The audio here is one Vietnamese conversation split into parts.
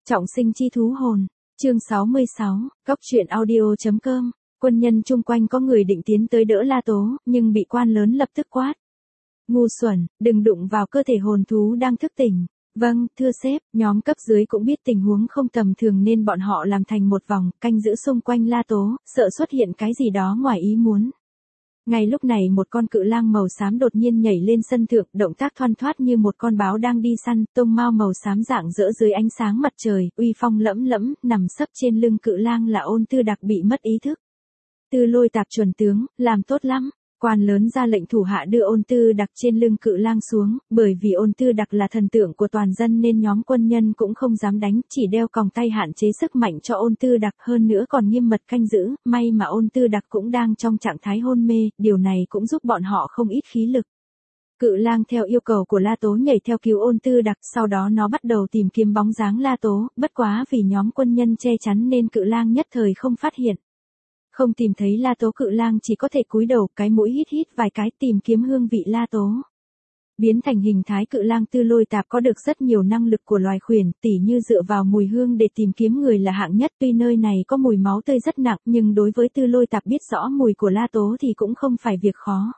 Trọng sinh chi thú hồn, chương 66, Cóc truyện audio.com, quân nhân chung quanh có người định tiến tới đỡ La Tố, nhưng bị quan lớn lập tức quát. Ngu xuẩn, đừng đụng vào cơ thể hồn thú đang thức tỉnh. Vâng, thưa sếp, nhóm cấp dưới cũng biết tình huống không tầm thường nên bọn họ làm thành một vòng, canh giữ xung quanh La Tố, sợ xuất hiện cái gì đó ngoài ý muốn. Ngay lúc này một con cự lang màu xám đột nhiên nhảy lên sân thượng, động tác thoăn thoắt như một con báo đang đi săn, tông mao màu xám rạng rỡ dưới ánh sáng mặt trời, uy phong lẫm lẫm, nằm sấp trên lưng cự lang là Ôn Tư Đặc bị mất ý thức. Tư Lôi Tạp chuẩn tướng, làm tốt lắm. Quan lớn ra lệnh thủ hạ đưa Ôn Tư Đặc trên lưng cự lang xuống, bởi vì Ôn Tư Đặc là thần tượng của toàn dân nên nhóm quân nhân cũng không dám đánh, chỉ đeo còng tay hạn chế sức mạnh cho Ôn Tư Đặc, hơn nữa còn nghiêm mật canh giữ, may mà Ôn Tư Đặc cũng đang trong trạng thái hôn mê, điều này cũng giúp bọn họ không ít khí lực. Cự lang theo yêu cầu của La Tố nhảy theo cứu Ôn Tư Đặc, sau đó nó bắt đầu tìm kiếm bóng dáng La Tố, bất quá vì nhóm quân nhân che chắn nên cự lang nhất thời không phát hiện. Không tìm thấy La Tố, cự lang chỉ có thể cúi đầu, cái mũi hít hít vài cái tìm kiếm hương vị La Tố. Biến thành hình thái cự lang Tư Lôi Tạp có được rất nhiều năng lực của loài khuyển, tỉ như dựa vào mùi hương để tìm kiếm người là hạng nhất, tuy nơi này có mùi máu tươi rất nặng nhưng đối với Tư Lôi Tạp biết rõ mùi của La Tố thì cũng không phải việc khó.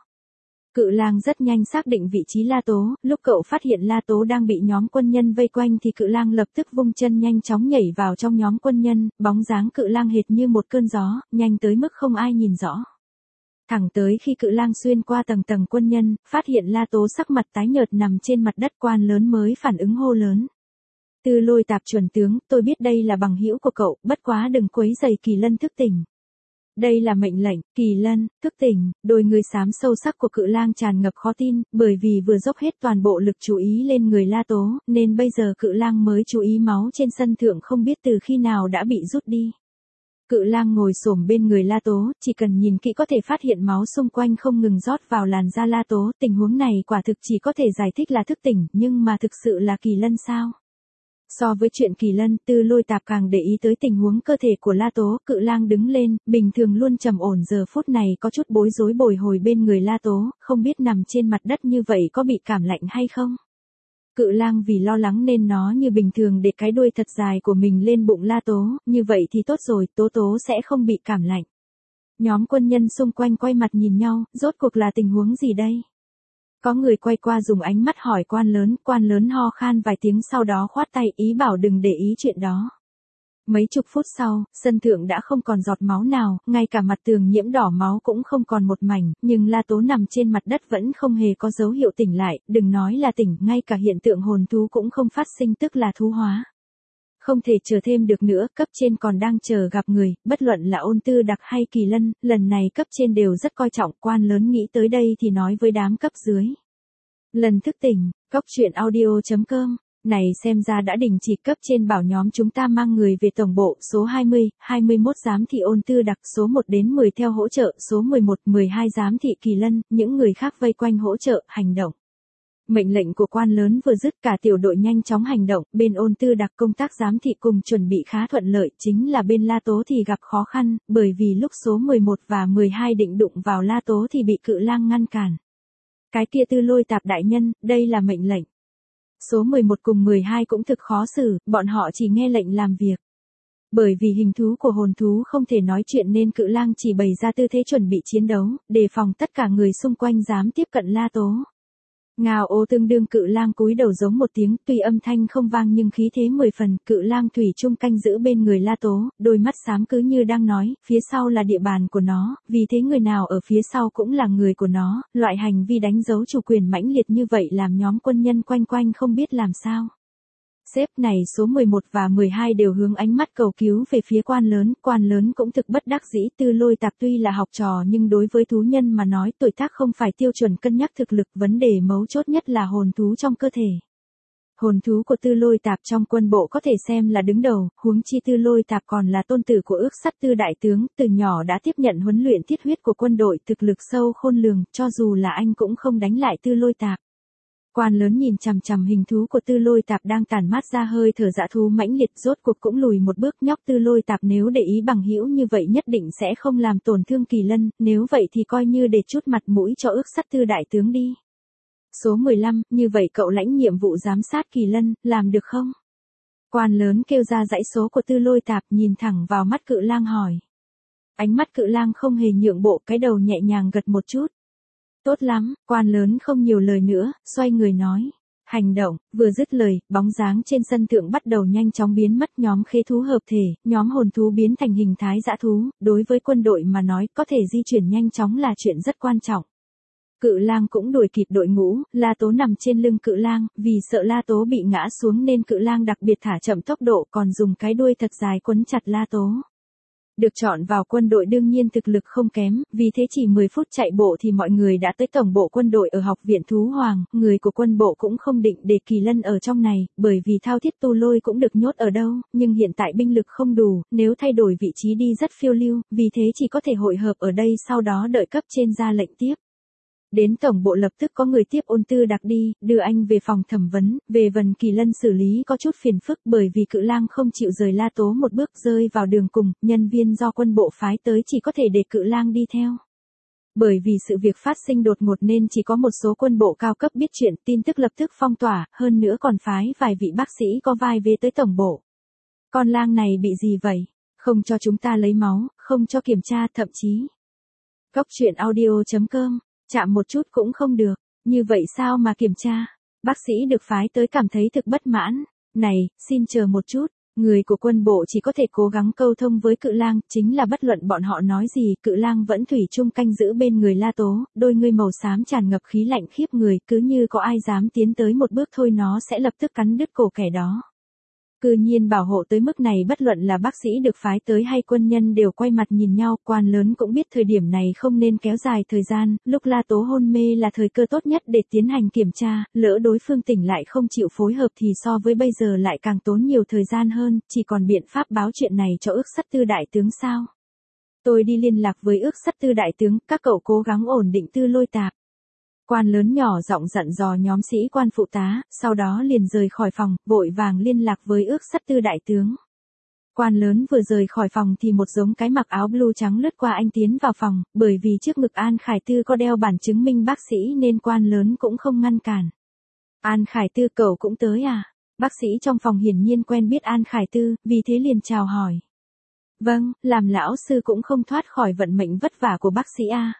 Cự lang rất nhanh xác định vị trí La Tố, lúc cậu phát hiện La Tố đang bị nhóm quân nhân vây quanh thì cự lang lập tức vung chân nhanh chóng nhảy vào trong nhóm quân nhân, bóng dáng cự lang hệt như một cơn gió, nhanh tới mức không ai nhìn rõ. Thẳng tới khi cự lang xuyên qua tầng tầng quân nhân, phát hiện La Tố sắc mặt tái nhợt nằm trên mặt đất, quan lớn mới phản ứng hô lớn. Tư Lôi Tạp chuẩn tướng, tôi biết đây là bằng hữu của cậu, bất quá đừng quấy rầy Kỳ Lân thức tỉnh. Đây là mệnh lệnh. Kỳ Lân, thức tỉnh. Đôi người xám sâu sắc của cự lang tràn ngập khó tin, bởi vì vừa dốc hết toàn bộ lực chú ý lên người La Tố, nên bây giờ cự lang mới chú ý máu trên sân thượng không biết từ khi nào đã bị rút đi. Cự lang ngồi xổm bên người La Tố, chỉ cần nhìn kỹ có thể phát hiện máu xung quanh không ngừng rót vào làn da La Tố, tình huống này quả thực chỉ có thể giải thích là thức tỉnh, nhưng mà thực sự là Kỳ Lân sao? So với chuyện Kỳ Lân, Tư Lôi Tạp càng để ý tới tình huống cơ thể của La Tố, cự lang đứng lên, bình thường luôn trầm ổn giờ phút này có chút bối rối bồi hồi bên người La Tố, không biết nằm trên mặt đất như vậy có bị cảm lạnh hay không. Cự lang vì lo lắng nên nó như bình thường để cái đuôi thật dài của mình lên bụng La Tố, như vậy thì tốt rồi, Tố sẽ không bị cảm lạnh. Nhóm quân nhân xung quanh quay mặt nhìn nhau, rốt cuộc là tình huống gì đây? Có người quay qua dùng ánh mắt hỏi quan lớn ho khan vài tiếng sau đó khoát tay ý bảo đừng để ý chuyện đó. Mấy chục phút sau, sân thượng đã không còn giọt máu nào, ngay cả mặt tường nhiễm đỏ máu cũng không còn một mảnh, nhưng La Tố nằm trên mặt đất vẫn không hề có dấu hiệu tỉnh lại, đừng nói là tỉnh, ngay cả hiện tượng hồn thú cũng không phát sinh, tức là thú hóa. Không thể chờ thêm được nữa, cấp trên còn đang chờ gặp người, bất luận là Ôn Tư Đặc hay Kỳ Lân, lần này cấp trên đều rất coi trọng, quan lớn nghĩ tới đây thì nói với đám cấp dưới. Lần thức tỉnh, Cóc truyện audio.com, này xem ra đã đình chỉ, cấp trên bảo nhóm chúng ta mang người về tổng bộ, số 20, 21 giám thị Ôn Tư Đặc, số 1 đến 10 theo hỗ trợ, số 11, 12 giám thị Kỳ Lân, những người khác vây quanh hỗ trợ, hành động. Mệnh lệnh của quan lớn vừa dứt cả tiểu đội nhanh chóng hành động, bên Ôn Tư Đặc công tác giám thị cùng chuẩn bị khá thuận lợi, chính là bên La Tố thì gặp khó khăn, bởi vì lúc số 11 và 12 định đụng vào La Tố thì bị cự lang ngăn cản. Cái kia Tư Lôi Tạp đại nhân, đây là mệnh lệnh. Số 11 cùng 12 cũng thực khó xử, bọn họ chỉ nghe lệnh làm việc. Bởi vì hình thú của hồn thú không thể nói chuyện nên cự lang chỉ bày ra tư thế chuẩn bị chiến đấu, đề phòng tất cả người xung quanh dám tiếp cận La Tố. Ngao ô tương đương cự lang cúi đầu giống một tiếng, tuy âm thanh không vang nhưng khí thế 10 phần, cự lang thủy chung canh giữ bên người La Tố, đôi mắt xám cứ như đang nói, phía sau là địa bàn của nó, vì thế người nào ở phía sau cũng là người của nó, loại hành vi đánh dấu chủ quyền mãnh liệt như vậy làm nhóm quân nhân quanh quanh không biết làm sao. Sếp này số 11 và 12 đều hướng ánh mắt cầu cứu về phía quan lớn cũng thực bất đắc dĩ, Tư Lôi Tạp tuy là học trò nhưng đối với thú nhân mà nói tuổi tác không phải tiêu chuẩn cân nhắc thực lực, vấn đề mấu chốt nhất là hồn thú trong cơ thể. Hồn thú của Tư Lôi Tạp trong quân bộ có thể xem là đứng đầu, huống chi Tư Lôi Tạp còn là tôn tử của Ước Sắt Tư đại tướng, từ nhỏ đã tiếp nhận huấn luyện thiết huyết của quân đội, thực lực sâu khôn lường, cho dù là anh cũng không đánh lại Tư Lôi Tạp. Quan lớn nhìn chằm chằm hình thú của Tư Lôi Tạp đang tản mát ra hơi thở dã thú mãnh liệt, rốt cuộc cũng lùi một bước, nhóc Tư Lôi Tạp nếu để ý bằng hữu như vậy nhất định sẽ không làm tổn thương Kỳ Lân, nếu vậy thì coi như để chút mặt mũi cho Ước Sắt Tư đại tướng đi. Số 15, như vậy cậu lãnh nhiệm vụ giám sát Kỳ Lân, làm được không? Quan lớn kêu ra dãy số của Tư Lôi Tạp, nhìn thẳng vào mắt Cự Lang hỏi. Ánh mắt Cự Lang không hề nhượng bộ, cái đầu nhẹ nhàng gật một chút. Tốt lắm, quan lớn không nhiều lời nữa, xoay người nói. Hành động, vừa dứt lời, bóng dáng trên sân thượng bắt đầu nhanh chóng biến mất, nhóm khế thú hợp thể, nhóm hồn thú biến thành hình thái dã thú, đối với quân đội mà nói, có thể di chuyển nhanh chóng là chuyện rất quan trọng. Cự Lang cũng đuổi kịp đội ngũ, La Tố nằm trên lưng Cự Lang, vì sợ La Tố bị ngã xuống nên Cự Lang đặc biệt thả chậm tốc độ, còn dùng cái đuôi thật dài quấn chặt La Tố. Được chọn vào quân đội đương nhiên thực lực không kém, vì thế chỉ 10 phút chạy bộ thì mọi người đã tới tổng bộ quân đội ở học viện Thú Hoàng, người của quân bộ cũng không định để Kỳ Lân ở trong này, bởi vì Thao Thiết Tu Lôi cũng được nhốt ở đâu, nhưng hiện tại binh lực không đủ, nếu thay đổi vị trí đi rất phiêu lưu, vì thế chỉ có thể hội hợp ở đây sau đó đợi cấp trên ra lệnh tiếp. Đến tổng bộ lập tức có người tiếp ôn Tư Đặc đi, đưa anh về phòng thẩm vấn, về Vân Kỳ Lân xử lý có chút phiền phức bởi vì Cự Lang không chịu rời La Tố một bước, rơi vào đường cùng, nhân viên do quân bộ phái tới chỉ có thể để Cự Lang đi theo. Bởi vì sự việc phát sinh đột ngột nên chỉ có một số quân bộ cao cấp biết chuyện, tin tức lập tức phong tỏa, hơn nữa còn phái vài vị bác sĩ có vai vế tới tổng bộ. Con lang này bị gì vậy? Không cho chúng ta lấy máu, không cho kiểm tra, thậm chí. Cóc truyện audio.com, chạm một chút cũng không được, như vậy sao mà kiểm tra? Bác sĩ được phái tới cảm thấy thực bất mãn. Này, xin chờ một chút. Người của quân bộ chỉ có thể cố gắng câu thông với Cự Lang, chính là bất luận bọn họ nói gì, Cự Lang vẫn thủy chung canh giữ bên người La Tố, đôi ngươi màu xám tràn ngập khí lạnh khiếp người, cứ như có ai dám tiến tới một bước thôi nó sẽ lập tức cắn đứt cổ kẻ đó. Cư nhiên bảo hộ tới mức này, bất luận là bác sĩ được phái tới hay quân nhân đều quay mặt nhìn nhau, quan lớn cũng biết thời điểm này không nên kéo dài thời gian, lúc La Tố hôn mê là thời cơ tốt nhất để tiến hành kiểm tra, lỡ đối phương tỉnh lại không chịu phối hợp thì so với bây giờ lại càng tốn nhiều thời gian hơn, chỉ còn biện pháp báo chuyện này cho Ước Sắt Tư đại tướng sao? Tôi đi liên lạc với Ước Sắt Tư đại tướng, các cậu cố gắng ổn định Tư Lôi Tạp. Quan lớn nhỏ giọng dặn dò nhóm sĩ quan phụ tá, sau đó liền rời khỏi phòng, vội vàng liên lạc với Ước Sắt Tư đại tướng. Quan lớn vừa rời khỏi phòng thì một giống cái mặc áo blue trắng lướt qua anh tiến vào phòng, bởi vì trước ngực An Khải Tư có đeo bản chứng minh bác sĩ nên quan lớn cũng không ngăn cản. An Khải Tư, cậu cũng tới à? Bác sĩ trong phòng hiển nhiên quen biết An Khải Tư, vì thế liền chào hỏi. Vâng, làm lão sư cũng không thoát khỏi vận mệnh vất vả của bác sĩ a.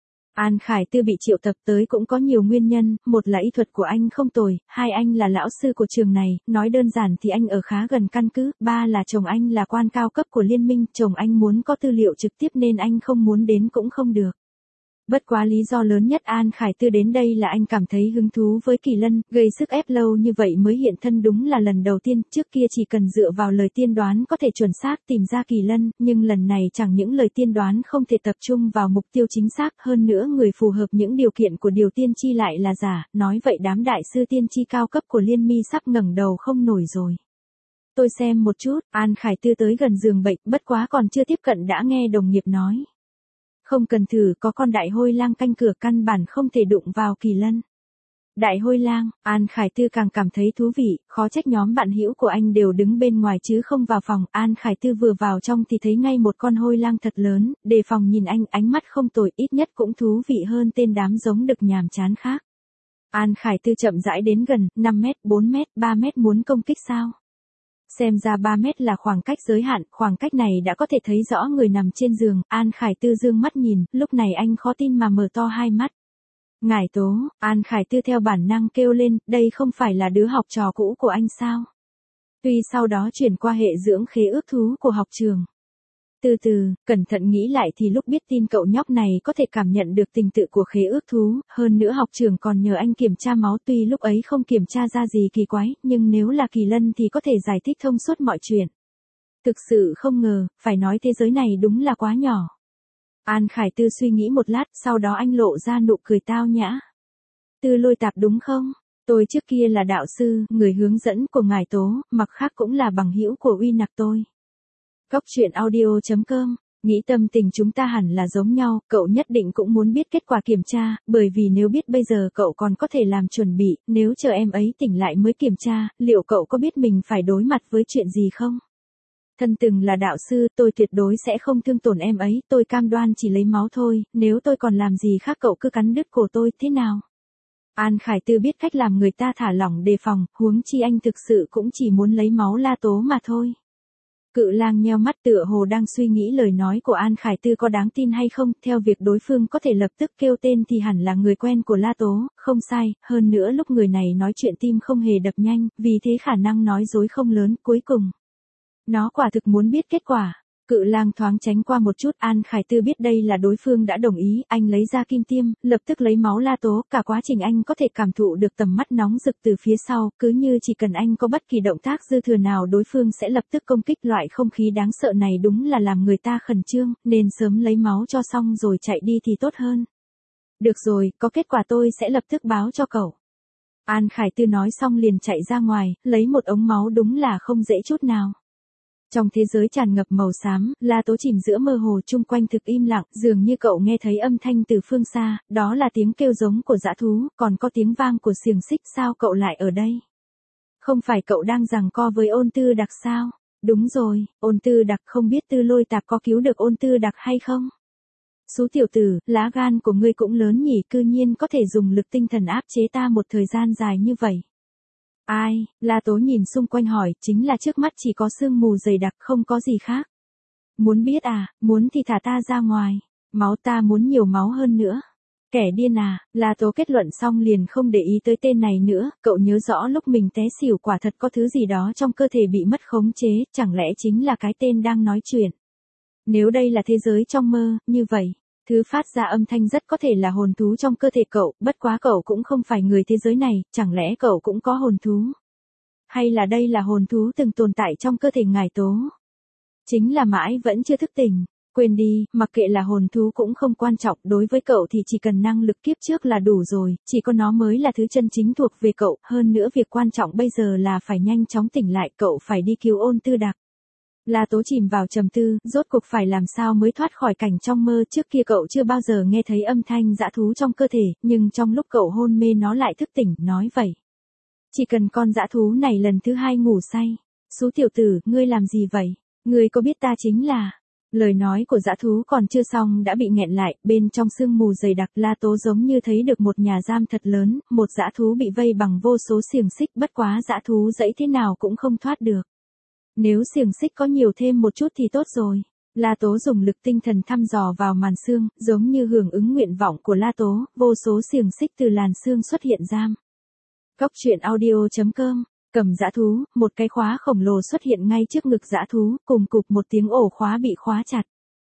An Khải Tư bị triệu tập tới cũng có nhiều nguyên nhân, một là y thuật của anh không tồi, hai anh là lão sư của trường này, nói đơn giản thì anh ở khá gần căn cứ, ba là chồng anh là quan cao cấp của liên minh, chồng anh muốn có tư liệu trực tiếp nên anh không muốn đến cũng không được. Bất quá lý do lớn nhất An Khải Tư đến đây là anh cảm thấy hứng thú với Kỳ Lân, gây sức ép lâu như vậy mới hiện thân đúng là lần đầu tiên, trước kia chỉ cần dựa vào lời tiên đoán có thể chuẩn xác tìm ra Kỳ Lân, nhưng lần này chẳng những lời tiên đoán không thể tập trung vào mục tiêu chính xác, hơn nữa người phù hợp những điều kiện của điều tiên tri lại là giả, nói vậy đám đại sư tiên tri cao cấp của Liên Mi sắp ngẩng đầu không nổi rồi. Tôi xem một chút, An Khải Tư tới gần giường bệnh, bất quá còn chưa tiếp cận đã nghe đồng nghiệp nói. Không cần thử, có con đại hôi lang canh cửa, căn bản không thể đụng vào Kỳ Lân. Đại hôi lang, An Khải Tư càng cảm thấy thú vị, khó trách nhóm bạn hữu của anh đều đứng bên ngoài chứ không vào phòng. An Khải Tư vừa vào trong thì thấy ngay một con hôi lang thật lớn, đề phòng nhìn anh, ánh mắt không tồi, ít nhất cũng thú vị hơn tên đám giống đực nhàm chán khác. An Khải Tư chậm rãi đến gần, 5 mét, 4 mét, 3 mét, muốn công kích sao? Xem ra 3 mét là khoảng cách giới hạn, khoảng cách này đã có thể thấy rõ người nằm trên giường, An Khải Tư dương mắt nhìn, lúc này anh khó tin mà mở to hai mắt. Ngải Tố, An Khải Tư theo bản năng kêu lên, đây không phải là đứa học trò cũ của anh sao? Tuy sau đó chuyển qua hệ dưỡng khế ước thú của học trường. Từ từ, cẩn thận nghĩ lại thì lúc biết tin cậu nhóc này có thể cảm nhận được tình tự của khế ước thú, hơn nữa học trường còn nhờ anh kiểm tra máu, tuy lúc ấy không kiểm tra ra gì kỳ quái, nhưng nếu là Kỳ Lân thì có thể giải thích thông suốt mọi chuyện. Thực sự không ngờ, phải nói thế giới này đúng là quá nhỏ. An Khải Tư suy nghĩ một lát, sau đó anh lộ ra nụ cười tao nhã. Tư Lôi Tạp đúng không? Tôi trước kia là đạo sư, người hướng dẫn của ngài Tố, mặt khác cũng là bằng hữu của Uy Nặc tôi. Cóc truyện audio.com, nghĩ tâm tình chúng ta hẳn là giống nhau, cậu nhất định cũng muốn biết kết quả kiểm tra, bởi vì nếu biết bây giờ cậu còn có thể làm chuẩn bị, nếu chờ em ấy tỉnh lại mới kiểm tra, liệu cậu có biết mình phải đối mặt với chuyện gì không? Thân từng là đạo sư, tôi tuyệt đối sẽ không thương tổn em ấy, tôi cam đoan chỉ lấy máu thôi, nếu tôi còn làm gì khác cậu cứ cắn đứt cổ tôi, thế nào? An Khải Tư biết cách làm người ta thả lỏng đề phòng, huống chi anh thực sự cũng chỉ muốn lấy máu La Tố mà thôi. Cự lang nheo mắt tựa hồ đang suy nghĩ lời nói của An Khải Tư có đáng tin hay không, theo việc đối phương có thể lập tức kêu tên thì hẳn là người quen của La Tố, không sai, hơn nữa lúc người này nói chuyện tim không hề đập nhanh, vì thế khả năng nói dối không lớn, cuối cùng. Nó quả thực muốn biết kết quả. Cự lang thoáng tránh qua một chút, An Khải Tư biết đây là đối phương đã đồng ý, anh lấy ra kim tiêm, lập tức lấy máu La Tố, cả quá trình anh có thể cảm thụ được tầm mắt nóng rực từ phía sau, cứ như chỉ cần anh có bất kỳ động tác dư thừa nào đối phương sẽ lập tức công kích. Loại không khí đáng sợ này đúng là làm người ta khẩn trương, nên sớm lấy máu cho xong rồi chạy đi thì tốt hơn. Được rồi, có kết quả tôi sẽ lập tức báo cho cậu. An Khải Tư nói xong liền chạy ra ngoài, lấy một ống máu đúng là không dễ chút nào. Trong thế giới tràn ngập màu xám, La Tố chìm giữa mơ hồ, chung quanh thực im lặng, dường như cậu nghe thấy âm thanh từ phương xa, đó là tiếng kêu giống của dã thú, còn có tiếng vang của xiềng xích. Sao cậu lại ở đây? Không phải cậu đang giằng co với Ôn Tư Đặc sao? Đúng rồi, Ôn Tư Đặc, không biết Tư Lôi Tạp có cứu được Ôn Tư Đặc hay không? Xú tiểu tử, lá gan của ngươi cũng lớn nhỉ, cư nhiên có thể dùng lực tinh thần áp chế ta một thời gian dài như vậy. Ai, La Tố nhìn xung quanh hỏi, chính là trước mắt chỉ có sương mù dày đặc, không có gì khác. Muốn biết à, muốn thì thả ta ra ngoài. Máu ta muốn nhiều máu hơn nữa. Kẻ điên à, La Tố kết luận xong liền không để ý tới tên này nữa, cậu nhớ rõ lúc mình té xỉu quả thật có thứ gì đó trong cơ thể bị mất khống chế, chẳng lẽ chính là cái tên đang nói chuyện. Nếu đây là thế giới trong mơ, như vậy. Thứ phát ra âm thanh rất có thể là hồn thú trong cơ thể cậu, bất quá cậu cũng không phải người thế giới này, chẳng lẽ cậu cũng có hồn thú? Hay là đây là hồn thú từng tồn tại trong cơ thể ngài Tố? Chính là mãi vẫn chưa thức tỉnh. Quên đi, mặc kệ là hồn thú cũng không quan trọng, đối với cậu thì chỉ cần năng lực kiếp trước là đủ rồi, chỉ có nó mới là thứ chân chính thuộc về cậu, hơn nữa việc quan trọng bây giờ là phải nhanh chóng tỉnh lại, cậu phải đi cứu Ôn Tư Đặc. La Tố chìm vào trầm tư, rốt cuộc phải làm sao mới thoát khỏi cảnh trong mơ. Trước kia cậu chưa bao giờ nghe thấy âm thanh dã thú trong cơ thể, nhưng trong lúc cậu hôn mê nó lại thức tỉnh, nói vậy. Chỉ cần con dã thú này lần thứ hai ngủ say. Xú tiểu tử, ngươi làm gì vậy? Ngươi có biết ta chính là... Lời nói của dã thú còn chưa xong đã bị nghẹn lại, bên trong sương mù dày đặc. La Tố giống như thấy được một nhà giam thật lớn, một dã thú bị vây bằng vô số xiềng xích, bất quá dã thú dẫy thế nào cũng không thoát được. Nếu xiềng xích có nhiều thêm một chút thì tốt rồi. La Tố dùng lực tinh thần thăm dò vào màn xương, giống như hưởng ứng nguyện vọng của La Tố, vô số xiềng xích từ làn xương xuất hiện giam. Cóc truyện audio.com. Cầm dã thú, một cái khóa khổng lồ xuất hiện ngay trước ngực dã thú, cùng cục một tiếng ổ khóa bị khóa chặt.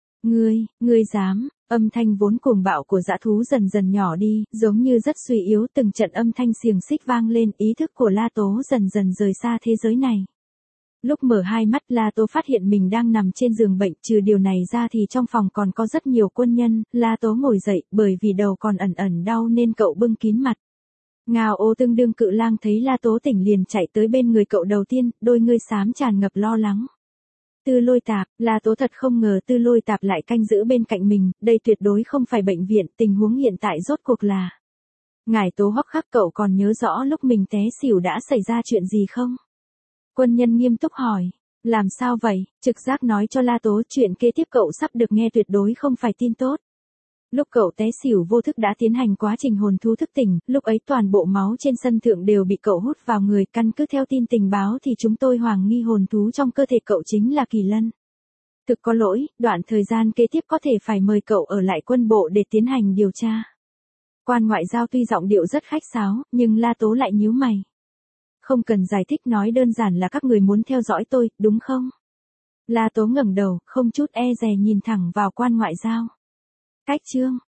Ngươi dám, âm thanh vốn cuồng bạo của dã thú dần dần nhỏ đi, giống như rất suy yếu, từng trận âm thanh xiềng xích vang lên, ý thức của La Tố dần dần rời xa thế giới này. Lúc mở hai mắt La Tố phát hiện mình đang nằm trên giường bệnh, trừ điều này ra thì trong phòng còn có rất nhiều quân nhân. La Tố ngồi dậy, bởi vì đầu còn ẩn ẩn đau nên cậu bưng kín mặt. Ngao Ô tương đương cự lang thấy La Tố tỉnh liền chạy tới bên người cậu đầu tiên, đôi ngươi xám tràn ngập lo lắng. Tư Lôi Tạp, La Tố thật không ngờ Tư Lôi Tạp lại canh giữ bên cạnh mình, đây tuyệt đối không phải bệnh viện, tình huống hiện tại rốt cuộc là. Ngải Tố Hoắc Khắc, cậu còn nhớ rõ lúc mình té xỉu đã xảy ra chuyện gì không? Quân nhân nghiêm túc hỏi. Làm sao vậy? Trực giác nói cho La Tố chuyện kế tiếp cậu sắp được nghe tuyệt đối không phải tin tốt. Lúc cậu té xỉu vô thức đã tiến hành quá trình hồn thú thức tỉnh, lúc ấy toàn bộ máu trên sân thượng đều bị cậu hút vào người, căn cứ theo tin tình báo thì chúng tôi hoài nghi hồn thú trong cơ thể cậu chính là Kỳ Lân. Thực có lỗi, đoạn thời gian kế tiếp có thể phải mời cậu ở lại quân bộ để tiến hành điều tra. Quan ngoại giao tuy giọng điệu rất khách sáo, nhưng La Tố lại nhíu mày. Không cần giải thích, nói đơn giản là các người muốn theo dõi tôi, đúng không? La Tố ngẩng đầu, không chút e dè nhìn thẳng vào quan ngoại giao. Cách chương